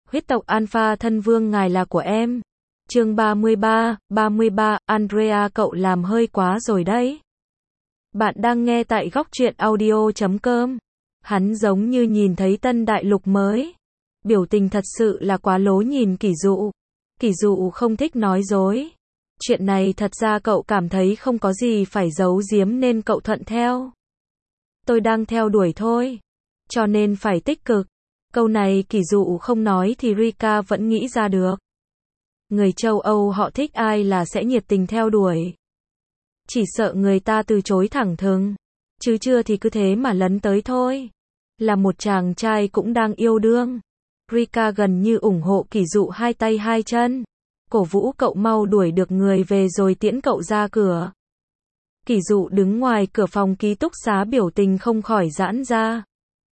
Huyết tộc Alpha thân vương ngài là của em. Chương 33, Andrea cậu làm hơi quá rồi đấy. Bạn đang nghe tại góc truyện audio.com. Hắn giống như nhìn thấy tân đại lục mới. Biểu tình thật sự là quá lố nhìn Kỷ Dụ. Kỷ Dụ không thích nói dối. Chuyện này thật ra cậu cảm thấy không có gì phải giấu giếm nên cậu thuận theo. Tôi đang theo đuổi thôi. Cho nên phải tích cực. Câu này Kỷ Dụ không nói thì Rika vẫn nghĩ ra được. Người châu Âu họ thích ai là sẽ nhiệt tình theo đuổi. Chỉ sợ người ta từ chối thẳng thừng. Chứ chưa thì cứ thế mà lấn tới thôi. Là một chàng trai cũng đang yêu đương. Rika gần như ủng hộ Kỷ Dụ hai tay hai chân. Cổ vũ cậu mau đuổi được người về rồi tiễn cậu ra cửa. Kỷ Dụ đứng ngoài cửa phòng ký túc xá biểu tình không khỏi giãn ra.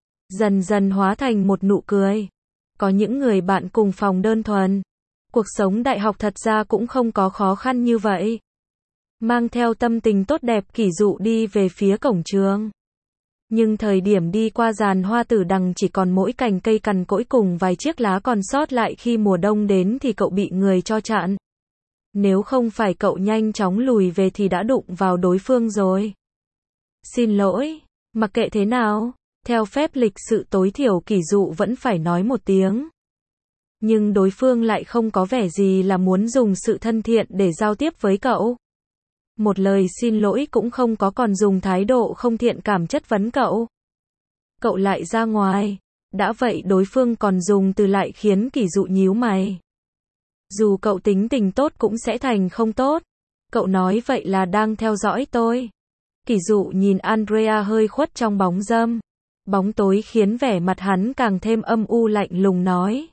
Dần dần hóa thành một nụ cười. Có những người bạn cùng phòng đơn thuần. Cuộc sống đại học thật ra cũng không có khó khăn như vậy. Mang theo tâm tình tốt đẹp Kỷ Dụ đi về phía cổng trường. Nhưng thời điểm đi qua giàn hoa tử đằng chỉ còn mỗi cành cây cằn cỗi cùng vài chiếc lá còn sót lại khi mùa đông đến thì cậu bị người cho chặn. Nếu không phải cậu nhanh chóng lùi về thì đã đụng vào đối phương rồi. Xin lỗi, mặc kệ thế nào, theo phép lịch sự tối thiểu Kỷ Dụ vẫn phải nói một tiếng. Nhưng đối phương lại không có vẻ gì là muốn dùng sự thân thiện để giao tiếp với cậu. Một lời xin lỗi cũng không có, còn dùng thái độ không thiện cảm chất vấn cậu. Cậu lại ra ngoài. Đã vậy đối phương còn dùng từ lại khiến Kỷ Dụ nhíu mày. Dù cậu tính tình tốt cũng sẽ thành không tốt. Cậu nói vậy là đang theo dõi tôi. Kỷ Dụ nhìn Andrea hơi khuất trong bóng râm. Bóng tối khiến vẻ mặt hắn càng thêm âm u lạnh lùng nói.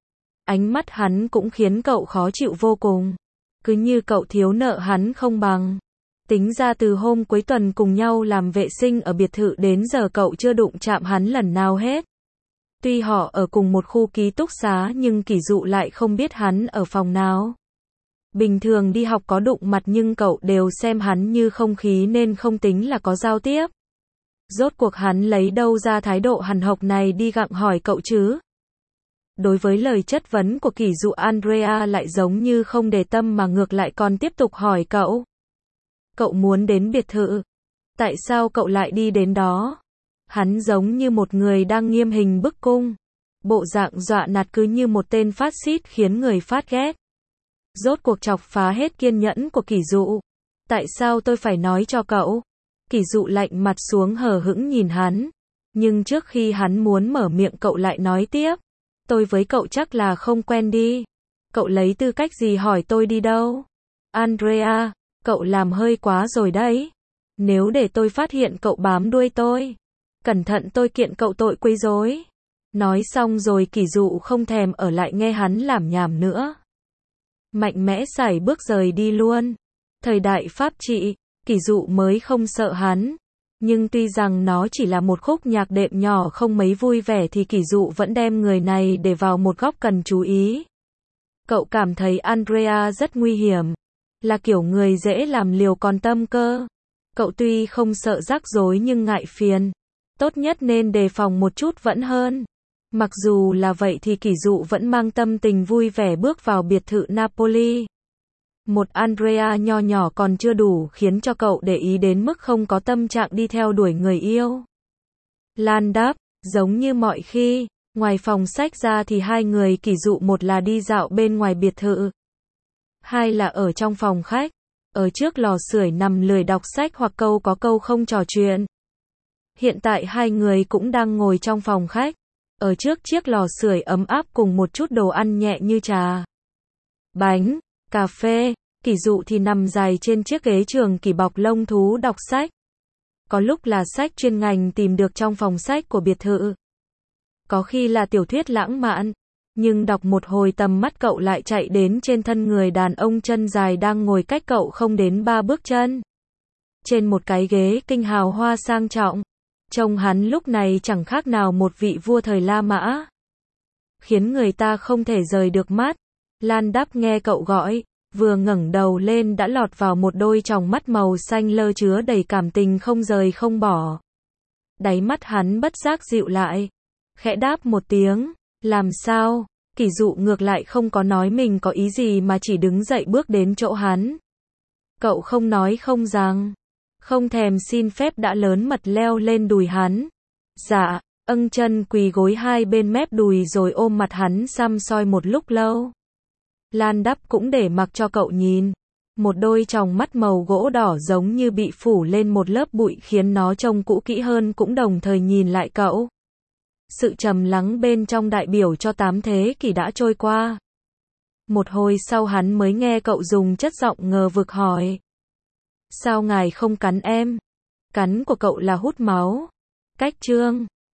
Ánh mắt hắn cũng khiến cậu khó chịu vô cùng. Cứ như cậu thiếu nợ hắn không bằng. Tính ra từ hôm cuối tuần cùng nhau làm vệ sinh ở biệt thự đến giờ cậu chưa đụng chạm hắn lần nào hết. Tuy họ ở cùng một khu ký túc xá nhưng Kỷ Dụ lại không biết hắn ở phòng nào. Bình thường đi học có đụng mặt nhưng cậu đều xem hắn như không khí nên không tính là có giao tiếp. Rốt cuộc hắn lấy đâu ra thái độ hằn học này đi gặng hỏi cậu chứ? Đối với lời chất vấn của Kỷ Dụ, Andrea lại giống như không để tâm mà ngược lại còn tiếp tục hỏi cậu. Cậu muốn đến biệt thự. Tại sao cậu lại đi đến đó? Hắn giống như một người đang nghiêm hình bức cung. Bộ dạng dọa nạt cứ như một tên phát xít khiến người phát ghét. Rốt cuộc chọc phá hết kiên nhẫn của Kỷ Dụ. Tại sao tôi phải nói cho cậu? Kỷ Dụ lạnh mặt xuống hờ hững nhìn hắn. Nhưng trước khi hắn muốn mở miệng cậu lại nói tiếp. Tôi với cậu chắc là không quen đi. Cậu lấy tư cách gì hỏi tôi đi đâu? Andrea, cậu làm hơi quá rồi đấy. Nếu để tôi phát hiện cậu bám đuôi tôi, cẩn thận tôi kiện cậu tội quấy rối. Nói xong rồi Kỷ Dụ không thèm ở lại nghe hắn lảm nhảm nữa. Mạnh mẽ sải bước rời đi luôn. Thời đại pháp trị, Kỷ Dụ mới không sợ hắn. Nhưng tuy rằng nó chỉ là một khúc nhạc đệm nhỏ không mấy vui vẻ thì Kỷ Dụ vẫn đem người này để vào một góc cần chú ý. Cậu cảm thấy Andrea rất nguy hiểm. Là kiểu người dễ làm liều còn tâm cơ. Cậu tuy không sợ rắc rối nhưng ngại phiền. Tốt nhất nên đề phòng một chút vẫn hơn. Mặc dù là vậy thì Kỷ Dụ vẫn mang tâm tình vui vẻ bước vào biệt thự Napoli. Một Andrea nho nhỏ còn chưa đủ khiến cho cậu để ý đến mức không có tâm trạng đi theo đuổi người yêu. Lan đáp, giống như mọi khi, ngoài phòng sách ra thì hai người Kỷ Dụ một là đi dạo bên ngoài biệt thự. Hai là ở trong phòng khách. Ở trước lò sưởi nằm lười đọc sách hoặc câu có câu không trò chuyện. Hiện tại hai người cũng đang ngồi trong phòng khách. Ở trước chiếc lò sưởi ấm áp cùng một chút đồ ăn nhẹ như trà, bánh, cà phê. Kỷ Dụ thì nằm dài trên chiếc ghế trường kỳ bọc lông thú đọc sách. Có lúc là sách chuyên ngành tìm được trong phòng sách của biệt thự. Có khi là tiểu thuyết lãng mạn. Nhưng đọc một hồi tầm mắt cậu lại chạy đến trên thân người đàn ông chân dài đang ngồi cách cậu không đến 3 bước chân. Trên một cái ghế kinh hào hoa sang trọng. Trông hắn lúc này chẳng khác nào một vị vua thời La Mã. Khiến người ta không thể rời được mắt. Lan đáp nghe cậu gọi. Vừa ngẩng đầu lên đã lọt vào một đôi tròng mắt màu xanh lơ chứa đầy cảm tình không rời không bỏ. Đáy mắt hắn bất giác dịu lại. Khẽ đáp một tiếng. Làm sao? Kỷ Dụ ngược lại không có nói mình có ý gì mà chỉ đứng dậy bước đến chỗ hắn. Cậu không nói không rằng, không thèm xin phép đã lớn mật leo lên đùi hắn. Dạ, âng chân quỳ gối hai bên mép đùi rồi ôm mặt hắn săm soi một lúc lâu. Lan Đắp cũng để mặc cho cậu nhìn. Một đôi tròng mắt màu gỗ đỏ giống như bị phủ lên một lớp bụi khiến nó trông cũ kỹ hơn cũng đồng thời nhìn lại cậu. Sự trầm lắng bên trong đại biểu cho 8 thế kỷ đã trôi qua. Một hồi sau hắn mới nghe cậu dùng chất giọng ngờ vực hỏi. Sao ngài không cắn em? Cắn của cậu là hút máu. Cách chương